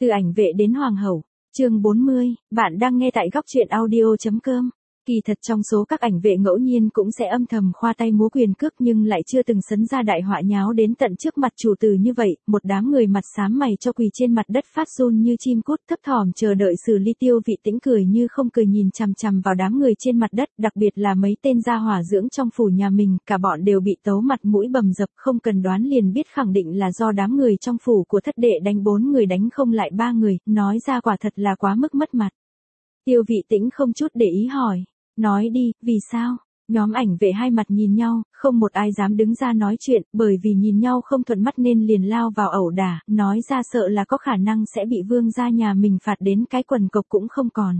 Từ ảnh vệ đến hoàng hậu, chương 40, bạn đang nghe tại góc truyện audio.com. Kỳ thật trong số các ảnh vệ ngẫu nhiên cũng sẽ âm thầm khoa tay múa quyền cước nhưng lại chưa từng sấn ra đại họa nháo đến tận trước mặt chủ tử như vậy, một đám người mặt xám mày cho quỳ trên mặt đất phát run như chim cút thấp thỏm chờ đợi xử lý. Tiêu Vị Tĩnh cười như không cười nhìn chằm chằm vào đám người trên mặt đất, đặc biệt là mấy tên gia hỏa dưỡng trong phủ nhà mình, cả bọn đều bị tấu mặt mũi bầm dập, không cần đoán liền biết khẳng định là do đám người trong phủ của thất đệ đánh 4 người đánh không lại 3 người, nói ra quả thật là quá mức mất mặt. Tiêu Vị Tĩnh không chút để ý hỏi. Nói đi, vì sao? Nhóm ảnh vệ hai mặt nhìn nhau, không một ai dám đứng ra nói chuyện, bởi vì nhìn nhau không thuận mắt nên liền lao vào ẩu đả, nói ra sợ là có khả năng sẽ bị vương gia nhà mình phạt đến cái quần cộc cũng không còn.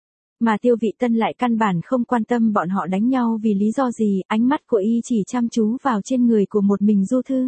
Mà Tiêu Vị Tân lại căn bản không quan tâm bọn họ đánh nhau vì lý do gì, ánh mắt của y chỉ chăm chú vào trên người của một mình Du Thư.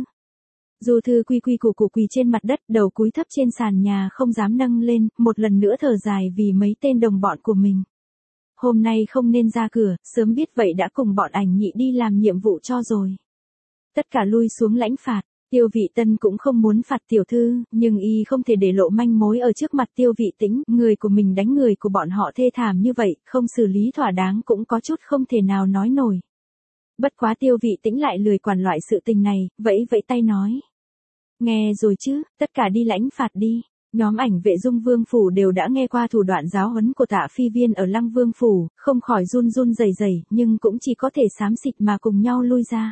Du Thư quy quy củ củ quỳ trên mặt đất, đầu cúi thấp trên sàn nhà không dám nâng lên, một lần nữa thở dài vì mấy tên đồng bọn của mình. Hôm nay không nên ra cửa, sớm biết vậy đã cùng bọn ảnh nhị đi làm nhiệm vụ cho rồi. Tất cả lui xuống lãnh phạt, Tiêu Vị Tân cũng không muốn phạt tiểu thư, nhưng y không thể để lộ manh mối ở trước mặt Tiêu Vị Tĩnh, người của mình đánh người của bọn họ thê thảm như vậy, không xử lý thỏa đáng cũng có chút không thể nào nói nổi. Bất quá Tiêu Vị Tĩnh lại lười quản loại sự tình này, vẫy vẫy tay nói. Nghe rồi chứ, tất cả đi lãnh phạt đi. Nhóm ảnh vệ Dung Vương Phủ đều đã nghe qua thủ đoạn giáo huấn của Tạ Phi Viên ở Lăng Vương Phủ, không khỏi run run rẩy rẩy, nhưng cũng chỉ có thể xám xịt mà cùng nhau lui ra.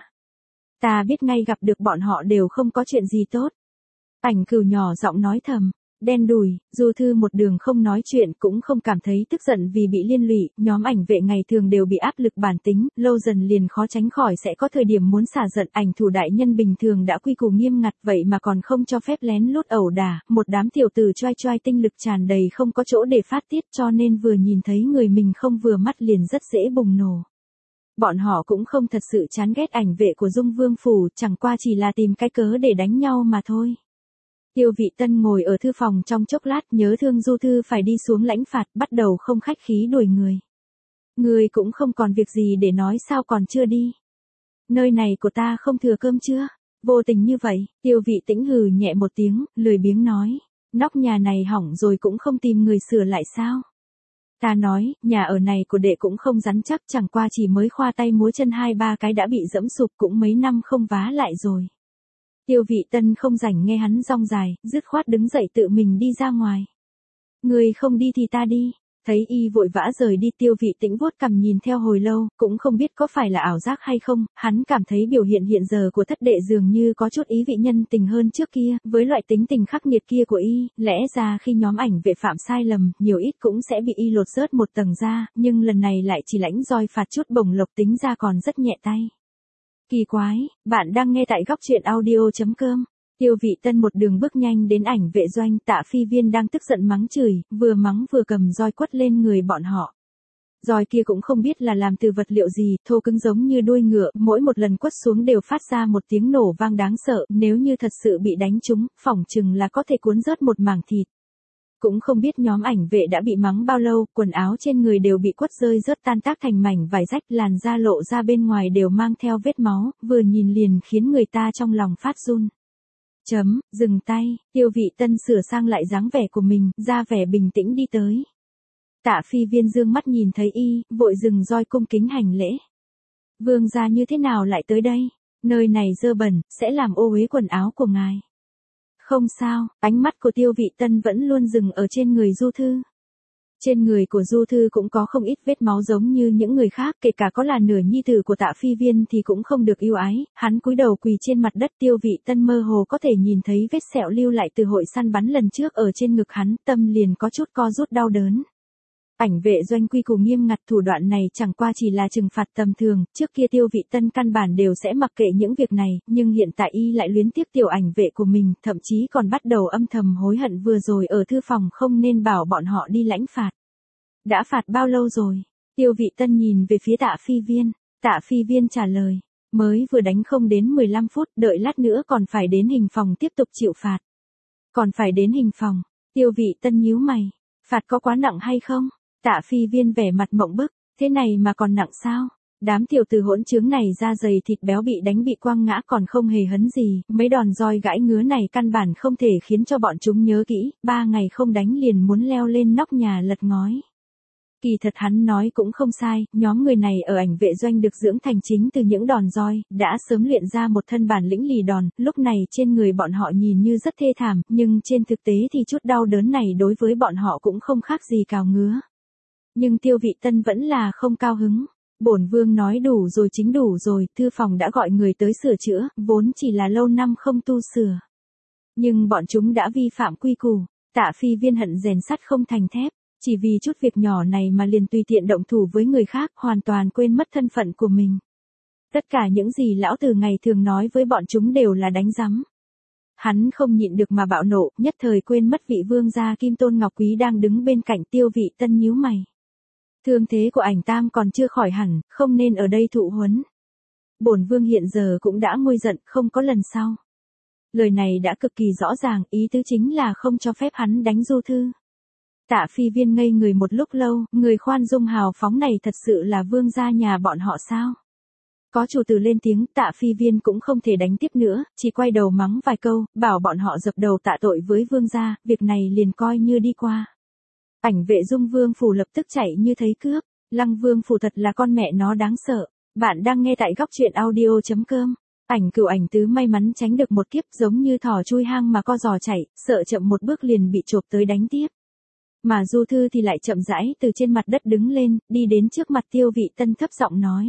Ta biết ngay gặp được bọn họ đều không có chuyện gì tốt. Ảnh Cửu nhỏ giọng nói thầm. Đen đùi, Du Thư một đường không nói chuyện cũng không cảm thấy tức giận vì bị liên lụy, nhóm ảnh vệ ngày thường đều bị áp lực bản tính, lâu dần liền khó tránh khỏi sẽ có thời điểm muốn xả giận. Ảnh thủ đại nhân bình thường đã quy củ nghiêm ngặt vậy mà còn không cho phép lén lút ẩu đả, một đám tiểu tử choai choai tinh lực tràn đầy không có chỗ để phát tiết cho nên vừa nhìn thấy người mình không vừa mắt liền rất dễ bùng nổ. Bọn họ cũng không thật sự chán ghét ảnh vệ của Dung Vương Phủ, chẳng qua chỉ là tìm cái cớ để đánh nhau mà thôi. Tiêu Vị Tân ngồi ở thư phòng trong chốc lát nhớ thương Du Thư phải đi xuống lãnh phạt, bắt đầu không khách khí đuổi người. Người cũng không còn việc gì để nói sao còn chưa đi. Nơi này của ta không thừa cơm chưa? Vô tình như vậy, Tiêu Vị Tĩnh hừ nhẹ một tiếng, lười biếng nói. Nóc nhà này hỏng rồi cũng không tìm người sửa lại sao? Ta nói, nhà ở này của đệ cũng không rắn chắc, chẳng qua chỉ mới khoa tay múa chân 2-3 cái đã bị dẫm sụp, cũng mấy năm không vá lại rồi. Tiêu Vị Tân không rảnh nghe hắn rong dài, dứt khoát đứng dậy tự mình đi ra ngoài. Người không đi thì ta đi. Thấy y vội vã rời đi, Tiêu Vị Tĩnh vuốt cằm nhìn theo hồi lâu, cũng không biết có phải là ảo giác hay không, hắn cảm thấy biểu hiện hiện giờ của thất đệ dường như có chút ý vị nhân tình hơn trước kia, với loại tính tình khắc nghiệt kia của y, lẽ ra khi nhóm ảnh vệ phạm sai lầm, nhiều ít cũng sẽ bị y lột rớt một tầng ra, nhưng lần này lại chỉ lãnh roi phạt chút bổng lộc tính ra còn rất nhẹ tay. Kỳ quái, bạn đang nghe tại góc truyện audio.com. Tiêu Vị Tân một đường bước nhanh đến ảnh vệ doanh, Tạ Phi Viên đang tức giận mắng chửi, vừa mắng vừa cầm roi quất lên người bọn họ. Roi kia cũng không biết là làm từ vật liệu gì, thô cứng giống như đuôi ngựa, mỗi một lần quất xuống đều phát ra một tiếng nổ vang đáng sợ, nếu như thật sự bị đánh trúng, phỏng chừng là có thể cuốn rớt một mảng thịt. Cũng không biết nhóm ảnh vệ đã bị mắng bao lâu, quần áo trên người đều bị quất rơi rớt tan tác thành mảnh vải rách, làn da lộ ra bên ngoài đều mang theo vết máu, vừa nhìn liền khiến người ta trong lòng phát run. Dừng tay, Tiêu Vị Tân sửa sang lại dáng vẻ của mình, ra vẻ bình tĩnh đi tới. Tạ Phi Viên dương mắt nhìn thấy y, vội dừng roi cung kính hành lễ. Vương gia như thế nào lại tới đây? Nơi này dơ bẩn, sẽ làm ô uế quần áo của ngài. Không sao, ánh mắt của Tiêu Vị Tân vẫn luôn dừng ở trên người Du Thư. Trên người của Du Thư cũng có không ít vết máu giống như những người khác, kể cả có là nửa nhi tử của Tạ Phi Viên thì cũng không được yêu ái, hắn cúi đầu quỳ trên mặt đất. Tiêu Vị Tân mơ hồ có thể nhìn thấy vết sẹo lưu lại từ hội săn bắn lần trước ở trên ngực hắn, tâm liền có chút co rút đau đớn. Ảnh vệ doanh quy củ nghiêm ngặt, thủ đoạn này chẳng qua chỉ là trừng phạt tầm thường, trước kia Tiêu Vị Tân căn bản đều sẽ mặc kệ những việc này, nhưng hiện tại y lại luyến tiếc tiểu ảnh vệ của mình, thậm chí còn bắt đầu âm thầm hối hận vừa rồi ở thư phòng không nên bảo bọn họ đi lãnh phạt. Đã phạt bao lâu rồi? Tiêu Vị Tân nhìn về phía Tạ Phi Viên. Tạ Phi Viên trả lời, mới vừa đánh không đến 15 phút, đợi lát nữa còn phải đến hình phòng tiếp tục chịu phạt. Còn phải đến hình phòng? Tiêu Vị Tân nhíu mày, phạt có quá nặng hay không? Tạ Phi Viên vẻ mặt mộng bức, thế này mà còn nặng sao? Đám tiểu tử hỗn trướng này da dày thịt béo bị đánh bị quăng ngã còn không hề hấn gì, mấy đòn roi gãi ngứa này căn bản không thể khiến cho bọn chúng nhớ kỹ, 3 ngày không đánh liền muốn leo lên nóc nhà lật ngói. Kỳ thật hắn nói cũng không sai, nhóm người này ở ảnh vệ doanh được dưỡng thành chính từ những đòn roi, đã sớm luyện ra một thân bản lĩnh lì đòn, lúc này trên người bọn họ nhìn như rất thê thảm, nhưng trên thực tế thì chút đau đớn này đối với bọn họ cũng không khác gì cào ngứa. Nhưng Tiêu Vị Tân vẫn là không cao hứng. Bổn vương nói đủ rồi, chính đủ rồi, thư phòng đã gọi người tới sửa chữa, vốn chỉ là lâu năm không tu sửa. Nhưng bọn chúng đã vi phạm quy củ, Tạ Phi Viên hận rèn sắt không thành thép, chỉ vì chút việc nhỏ này mà liền tùy tiện động thủ với người khác, hoàn toàn quên mất thân phận của mình. Tất cả những gì lão tử ngày thường nói với bọn chúng đều là đánh rắm. Hắn không nhịn được mà bạo nộ, nhất thời quên mất vị vương gia Kim Tôn Ngọc Quý đang đứng bên cạnh. Tiêu Vị Tân nhíu mày. Thương thế của ảnh tam còn chưa khỏi hẳn, không nên ở đây thụ huấn. Bổn vương hiện giờ cũng đã nguôi giận, không có lần sau. Lời này đã cực kỳ rõ ràng, ý tứ chính là không cho phép hắn đánh Du Thư. Tạ Phi Viên ngây người một lúc lâu, người khoan dung hào phóng này thật sự là vương gia nhà bọn họ sao? Có chủ tử lên tiếng, Tạ Phi Viên cũng không thể đánh tiếp nữa, chỉ quay đầu mắng vài câu, bảo bọn họ dập đầu tạ tội với vương gia, việc này liền coi như đi qua. Ảnh vệ Dung Vương phủ lập tức chạy như thấy cướp, Lăng Vương phủ thật là con mẹ nó đáng sợ. Bạn đang nghe tại góc truyện audio.com. Ảnh Cửu Ảnh Tứ may mắn tránh được một kiếp, giống như thỏ chui hang mà co giò chạy, sợ chậm một bước liền bị chộp tới đánh tiếp. Mà Du Thư thì lại chậm rãi từ trên mặt đất đứng lên, đi đến trước mặt Tiêu Vị Tân thấp giọng nói.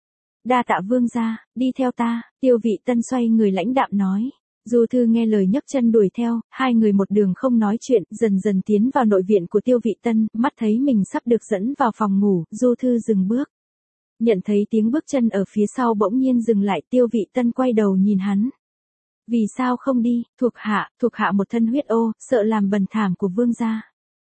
Đa tạ vương gia, đi theo ta. Tiêu Vị Tân xoay người lãnh đạm nói. Du Thư nghe lời nhấc chân đuổi theo, hai người một đường không nói chuyện, dần dần tiến vào nội viện của Tiêu Vị Tân, mắt thấy mình sắp được dẫn vào phòng ngủ, Du Thư dừng bước. Nhận thấy tiếng bước chân ở phía sau bỗng nhiên dừng lại, Tiêu Vị Tân quay đầu nhìn hắn. Vì sao không đi, thuộc hạ một thân huyết ô, sợ làm bần thảm của vương gia.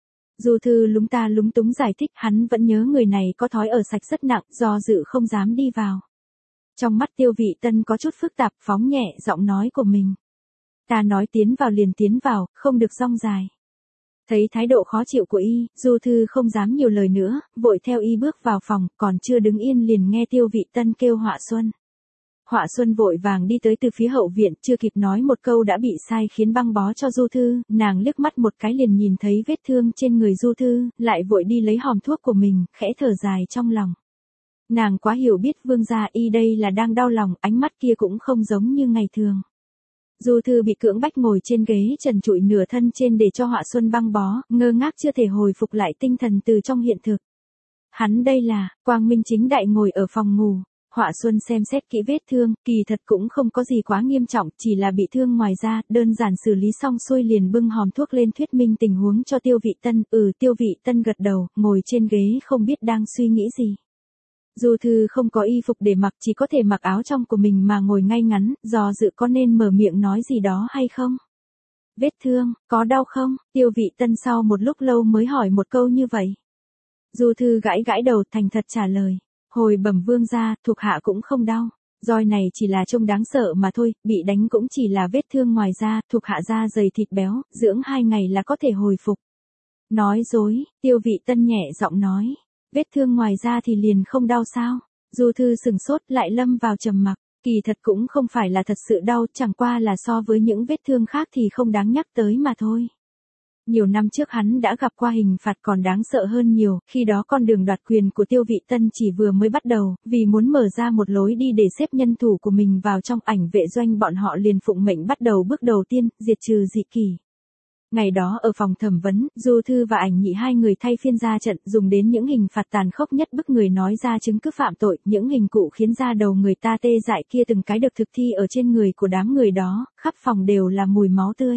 Du Thư lúng ta lúng túng giải thích, hắn vẫn nhớ người này có thói ở sạch rất nặng, do dự không dám đi vào. Trong mắt Tiêu Vị Tân có chút phức tạp, phóng nhẹ giọng nói của mình. Ta nói tiến vào liền tiến vào, không được rong dài. Thấy thái độ khó chịu của y, Du Thư không dám nhiều lời nữa, vội theo y bước vào phòng, còn chưa đứng yên liền nghe Tiêu Vị Tân kêu Họa Xuân. Họa Xuân vội vàng đi tới từ phía hậu viện, chưa kịp nói một câu đã bị sai khiến băng bó cho Du Thư, nàng liếc mắt một cái liền nhìn thấy vết thương trên người Du Thư, lại vội đi lấy hòm thuốc của mình, khẽ thở dài trong lòng. Nàng quá hiểu biết vương gia y đây là đang đau lòng, ánh mắt kia cũng không giống như ngày thường. Du Thư bị cưỡng bách ngồi trên ghế trần trụi nửa thân trên để cho Họa Xuân băng bó, ngơ ngác chưa thể hồi phục lại tinh thần từ trong hiện thực. Hắn đây là, quang minh chính đại ngồi ở phòng ngủ. Họa Xuân xem xét kỹ vết thương, kỳ thật cũng không có gì quá nghiêm trọng, chỉ là bị thương ngoài da, đơn giản xử lý xong xuôi liền bưng hòm thuốc lên thuyết minh tình huống cho Tiêu Vị Tân. Tiêu Vị Tân gật đầu, ngồi trên ghế không biết đang suy nghĩ gì. Du Thư không có y phục để mặc, chỉ có thể mặc áo trong của mình mà ngồi ngay ngắn, do dự có nên mở miệng nói gì đó hay không. Vết thương, có đau không? Tiêu Vị Tân sau một lúc lâu mới hỏi một câu như vậy. Du Thư gãi gãi đầu, thành thật trả lời. Hồi bẩm vương gia, thuộc hạ cũng không đau. Roi này chỉ là trông đáng sợ mà thôi, bị đánh cũng chỉ là vết thương ngoài da, thuộc hạ da dày thịt béo, dưỡng 2 ngày là có thể hồi phục. Nói dối, Tiêu Vị Tân nhẹ giọng nói. Vết thương ngoài da thì liền không đau sao? Du Thư sừng sốt lại lâm vào trầm mặc. Kỳ thật cũng không phải là thật sự đau, chẳng qua là so với những vết thương khác thì không đáng nhắc tới mà thôi. Nhiều năm trước hắn đã gặp qua hình phạt còn đáng sợ hơn nhiều, khi đó con đường đoạt quyền của Tiêu Vị Tân chỉ vừa mới bắt đầu, vì muốn mở ra một lối đi để xếp nhân thủ của mình vào trong ảnh vệ doanh, bọn họ liền phụng mệnh bắt đầu bước đầu tiên, diệt trừ dị kỷ. Ngày đó ở phòng thẩm vấn, Du Thư và Ảnh Nhị hai người thay phiên ra trận, dùng đến những hình phạt tàn khốc nhất bức người nói ra chứng cứ phạm tội, những hình cụ khiến da đầu người ta tê dại kia từng cái được thực thi ở trên người của đám người đó, khắp phòng đều là mùi máu tươi.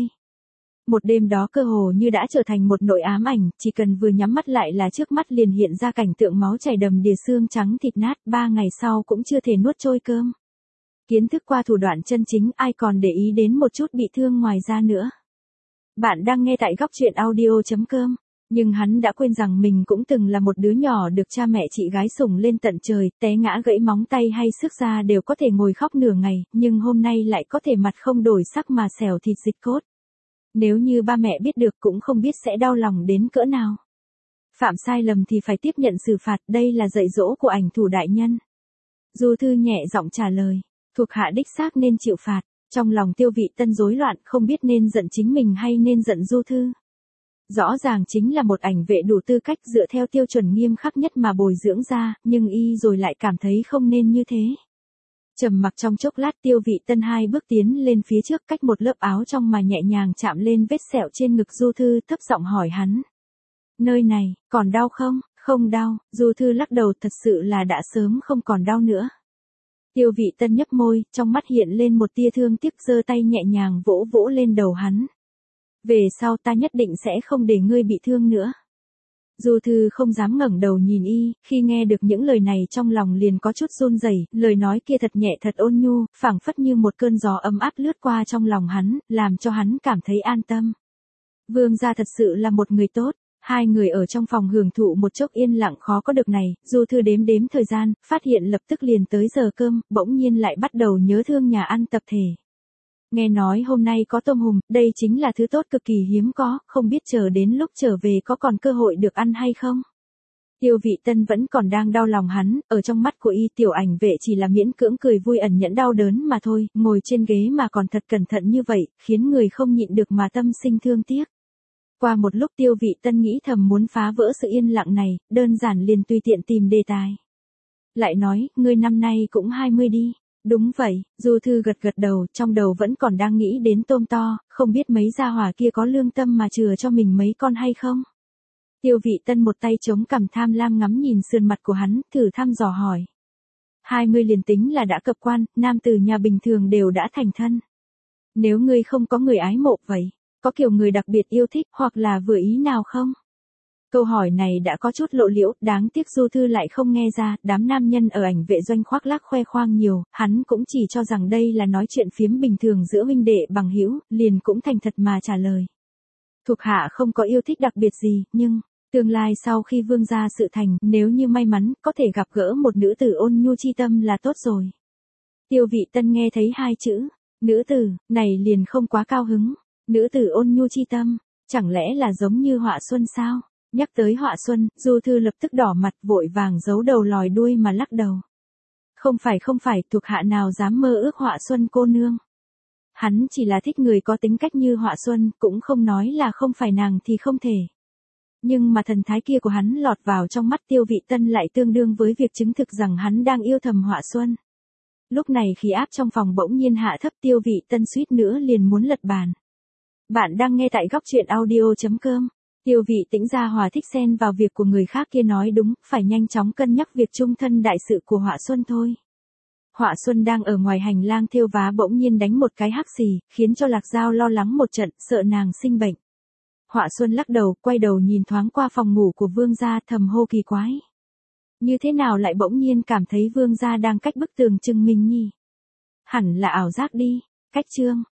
Một đêm đó cơ hồ như đã trở thành một nỗi ám ảnh, chỉ cần vừa nhắm mắt lại là trước mắt liền hiện ra cảnh tượng máu chảy đầm đìa, xương trắng thịt nát, 3 ngày sau cũng chưa thể nuốt trôi cơm. Kiến thức qua thủ đoạn chân chính, ai còn để ý đến một chút bị thương ngoài da nữa. Bạn đang nghe tại góc truyện audio.com. Nhưng hắn đã quên rằng mình cũng từng là một đứa nhỏ được cha mẹ chị gái sủng lên tận trời, té ngã gãy móng tay hay xước da đều có thể ngồi khóc nửa ngày, nhưng hôm nay lại có thể mặt không đổi sắc mà xẻo thịt dịch cốt. Nếu như ba mẹ biết được cũng không biết sẽ đau lòng đến cỡ nào. Phạm sai lầm thì phải tiếp nhận xử phạt, đây là dạy dỗ của Ảnh Thủ đại nhân. Du Thư nhẹ giọng trả lời. Thuộc hạ đích xác nên chịu phạt. Trong lòng Tiêu Vị Tân rối loạn, không biết nên giận chính mình hay nên giận Du Thư. Rõ ràng chính là một ảnh vệ đủ tư cách dựa theo tiêu chuẩn nghiêm khắc nhất mà bồi dưỡng ra, nhưng y rồi lại cảm thấy không nên như thế. Trầm mặc trong chốc lát, Tiêu Vị Tân 2 bước tiến lên phía trước, cách một lớp áo trong mà nhẹ nhàng chạm lên vết sẹo trên ngực Du Thư, thấp giọng hỏi hắn. Nơi này, còn đau không? Không đau. Du Thư lắc đầu, thật sự là đã sớm không còn đau nữa. Tiêu Vị Tân nhấp môi, trong mắt hiện lên một tia thương tiếc, giơ tay nhẹ nhàng vỗ vỗ lên đầu hắn. Về sau ta nhất định sẽ không để ngươi bị thương nữa. Du Thư không dám ngẩng đầu nhìn y, khi nghe được những lời này trong lòng liền có chút run rẩy, lời nói kia thật nhẹ thật ôn nhu, phảng phất như một cơn gió ấm áp lướt qua trong lòng hắn, làm cho hắn cảm thấy an tâm. Vương gia thật sự là một người tốt. Hai người ở trong phòng hưởng thụ một chốc yên lặng khó có được này, Du Thư đếm đếm thời gian, phát hiện lập tức liền tới giờ cơm, bỗng nhiên lại bắt đầu nhớ thương nhà ăn tập thể. Nghe nói hôm nay có tôm hùm, đây chính là thứ tốt cực kỳ hiếm có, không biết chờ đến lúc trở về có còn cơ hội được ăn hay không. Tiêu Vị Tân vẫn còn đang đau lòng hắn, ở trong mắt của y tiểu ảnh vệ chỉ là miễn cưỡng cười vui ẩn nhẫn đau đớn mà thôi, ngồi trên ghế mà còn thật cẩn thận như vậy, khiến người không nhịn được mà tâm sinh thương tiếc. Qua một lúc Tiêu Vị Tân nghĩ thầm muốn phá vỡ sự yên lặng này, đơn giản liền tùy tiện tìm đề tài. Lại nói, ngươi năm nay cũng 20 đi. Đúng vậy, Du Thư gật gật đầu, trong đầu vẫn còn đang nghĩ đến tôm to, không biết mấy gia hỏa kia có lương tâm mà chừa cho mình mấy con hay không. Tiêu Vị Tân một tay chống cằm tham lam ngắm nhìn sườn mặt của hắn, thử thăm dò hỏi. 20 liền tính là đã cập quan, nam tử nhà bình thường đều đã thành thân. Nếu ngươi không có người ái mộ vậy, có kiểu người đặc biệt yêu thích hoặc là vừa ý nào không? Câu hỏi này đã có chút lộ liễu, đáng tiếc Du Thư lại không nghe ra, đám nam nhân ở ảnh vệ doanh khoác lác khoe khoang nhiều, hắn cũng chỉ cho rằng đây là nói chuyện phiếm bình thường giữa huynh đệ bằng hữu, liền cũng thành thật mà trả lời. Thuộc hạ không có yêu thích đặc biệt gì, nhưng, tương lai sau khi vương gia sự thành, nếu như may mắn, có thể gặp gỡ một nữ tử ôn nhu chi tâm là tốt rồi. Tiêu Vị Tân nghe thấy hai chữ, nữ tử, này liền không quá cao hứng. Nữ tử ôn nhu chi tâm, chẳng lẽ là giống như Họa Xuân sao? Nhắc tới Họa Xuân, Du Thư lập tức đỏ mặt vội vàng giấu đầu lòi đuôi mà lắc đầu. Không phải, thuộc hạ nào dám mơ ước Họa Xuân cô nương. Hắn chỉ là thích người có tính cách như Họa Xuân, cũng không nói là không phải nàng thì không thể. Nhưng mà thần thái kia của hắn lọt vào trong mắt Tiêu Vị Tân lại tương đương với việc chứng thực rằng hắn đang yêu thầm Họa Xuân. Lúc này khí áp trong phòng bỗng nhiên hạ thấp, Tiêu Vị Tân suýt nữa liền muốn lật bàn. Bạn đang nghe tại góc truyện audio.com. Tiêu Vị Tĩnh gia hòa thích xen vào việc của người khác kia nói đúng, phải nhanh chóng cân nhắc việc chung thân đại sự của Họa Xuân thôi. Họa Xuân đang ở ngoài hành lang thêu vá bỗng nhiên đánh một cái hắc xì, khiến cho Lạc Giao lo lắng một trận, sợ nàng sinh bệnh. Họa Xuân lắc đầu, quay đầu nhìn thoáng qua phòng ngủ của vương gia, thầm hô kỳ quái. Như thế nào lại bỗng nhiên cảm thấy vương gia đang cách bức tường chừng mình nhỉ? Hẳn là ảo giác đi. Cách chương